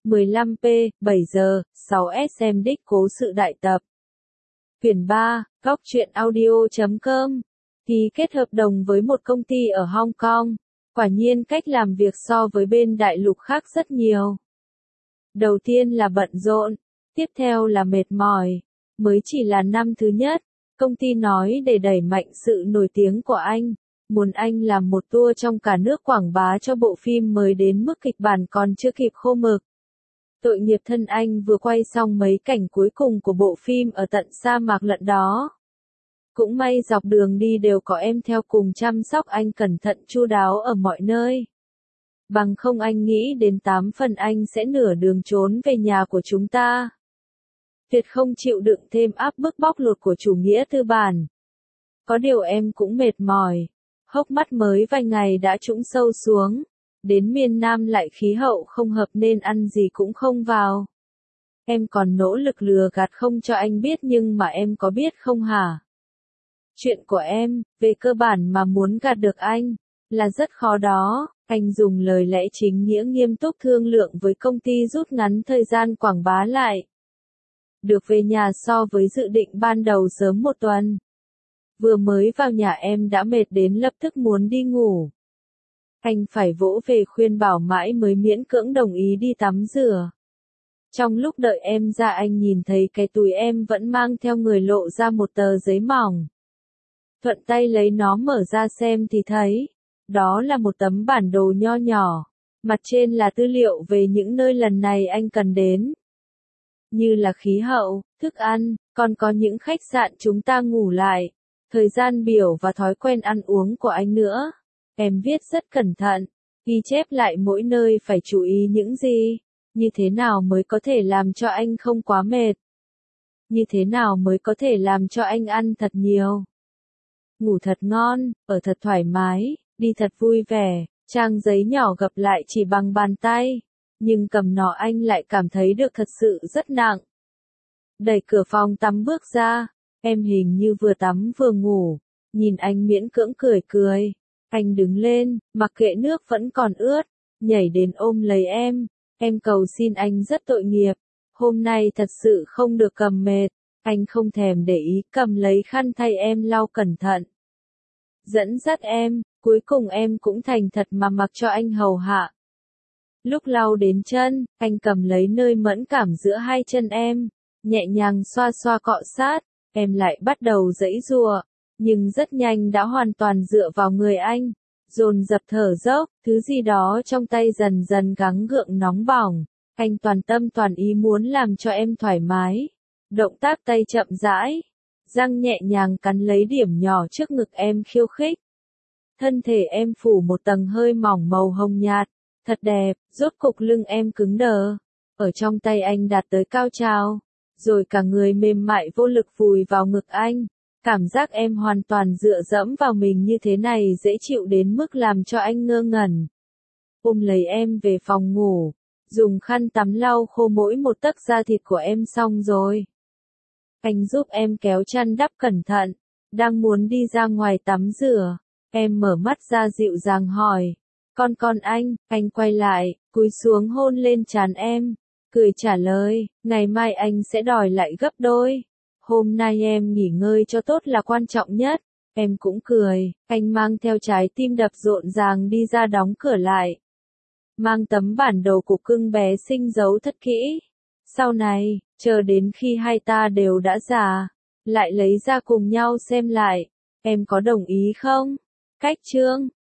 15p, 7 giờ, 6sm đích cố sự đại tập. Quyển 3, góc truyện audio.com. Ký kết hợp đồng với một công ty ở Hong Kong. Quả nhiên cách làm việc so với bên đại lục khác rất nhiều. Đầu tiên là bận rộn, tiếp theo là mệt mỏi. Mới chỉ là năm thứ nhất, công ty nói để đẩy mạnh sự nổi tiếng của anh, muốn anh làm một tour trong cả nước quảng bá cho bộ phim mới đến mức kịch bản còn chưa kịp khô mực. Tội nghiệp thân anh vừa quay xong mấy cảnh cuối cùng của bộ phim ở tận sa mạc lận đó. Cũng may dọc đường đi đều có em theo cùng chăm sóc anh cẩn thận chu đáo ở mọi nơi. Bằng không anh nghĩ đến 8 phần anh sẽ nửa đường trốn về nhà của chúng ta. Tuyệt không chịu đựng thêm áp bức bóc lột của chủ nghĩa tư bản. Có điều em cũng mệt mỏi. Hốc mắt mới vài ngày đã trũng sâu xuống. Đến miền Nam lại khí hậu không hợp nên ăn gì cũng không vào. Em còn nỗ lực lừa gạt không cho anh biết nhưng mà em có biết không hả? Chuyện của em, về cơ bản mà muốn gạt được anh, là rất khó đó. Anh dùng lời lẽ chính nghĩa nghiêm túc thương lượng với công ty rút ngắn thời gian quảng bá lại. Được về nhà so với dự định ban đầu sớm một tuần. Vừa mới vào nhà em đã mệt đến lập tức muốn đi ngủ. Anh phải vỗ về khuyên bảo mãi mới miễn cưỡng đồng ý đi tắm rửa. Trong lúc đợi em ra anh nhìn thấy cái túi em vẫn mang theo người lộ ra một tờ giấy mỏng. Thuận tay lấy nó mở ra xem thì thấy, đó là một tấm bản đồ nho nhỏ, mặt trên là tư liệu về những nơi lần này anh cần đến. Như là khí hậu, thức ăn, còn có những khách sạn chúng ta ngủ lại, thời gian biểu và thói quen ăn uống của anh nữa. Em viết rất cẩn thận, ghi chép lại mỗi nơi phải chú ý những gì, như thế nào mới có thể làm cho anh không quá mệt. Như thế nào mới có thể làm cho anh ăn thật nhiều. Ngủ thật ngon, ở thật thoải mái, đi thật vui vẻ, trang giấy nhỏ gập lại chỉ bằng bàn tay, nhưng cầm nó anh lại cảm thấy được thật sự rất nặng. Đẩy cửa phòng tắm bước ra, em hình như vừa tắm vừa ngủ, nhìn anh miễn cưỡng cười cười. Anh đứng lên, mặc kệ nước vẫn còn ướt, nhảy đến ôm lấy em cầu xin anh rất tội nghiệp, hôm nay thật sự không được cầm mệt, anh không thèm để ý cầm lấy khăn thay em lau cẩn thận. Dẫn dắt em, cuối cùng em cũng thành thật mà mặc cho anh hầu hạ. Lúc lau đến chân, anh cầm lấy nơi mẫn cảm giữa hai chân em, nhẹ nhàng xoa xoa cọ sát, em lại bắt đầu giãy giụa, nhưng rất nhanh đã hoàn toàn dựa vào người anh, dồn dập thở dốc, thứ gì đó trong tay dần dần gắng gượng nóng bỏng, anh toàn tâm toàn ý muốn làm cho em thoải mái. Động tác tay chậm rãi, răng nhẹ nhàng cắn lấy điểm nhỏ trước ngực em khiêu khích. Thân thể em phủ một tầng hơi mỏng màu hồng nhạt, thật đẹp, rốt cục lưng em cứng đờ. Ở trong tay anh đạt tới cao trào, rồi cả người mềm mại vô lực vùi vào ngực anh. Cảm giác em hoàn toàn dựa dẫm vào mình như thế này dễ chịu đến mức làm cho anh ngơ ngẩn. Ôm lấy em về phòng ngủ, dùng khăn tắm lau khô mỗi một tấc da thịt của em xong rồi. Anh giúp em kéo chăn đắp cẩn thận, đang muốn đi ra ngoài tắm rửa, em mở mắt ra dịu dàng hỏi, con anh quay lại, cúi xuống hôn lên trán em, cười trả lời, ngày mai anh sẽ đòi lại gấp đôi. Hôm nay em nghỉ ngơi cho tốt là quan trọng nhất. Em cũng cười, anh mang theo trái tim đập rộn ràng đi ra đóng cửa lại. Mang tấm bản đồ cục cưng bé xinh giấu thật kỹ. Sau này, chờ đến khi hai ta đều đã già, lại lấy ra cùng nhau xem lại. Em có đồng ý không? Cách chương